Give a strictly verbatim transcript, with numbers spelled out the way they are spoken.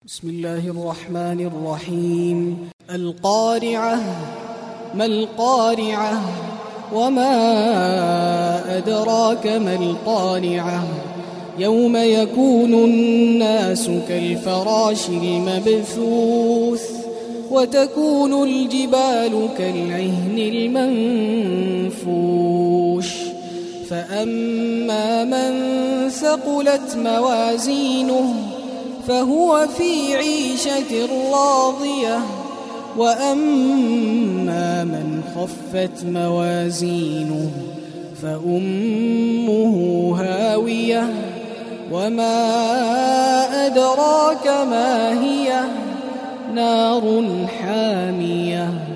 بسم الله الرحمن الرحيم. القارعة. ما القارعة؟ وما أدراك ما القارعة؟ يوم يكون الناس كالفراش المبثوث وتكون الجبال كالعهن المنفوش. فأما من ثقلت موازينه فهو في عيشة راضية، وأما من خفت موازينه فأمه هاوية، وما أدراك ما هي؟ نار حامية.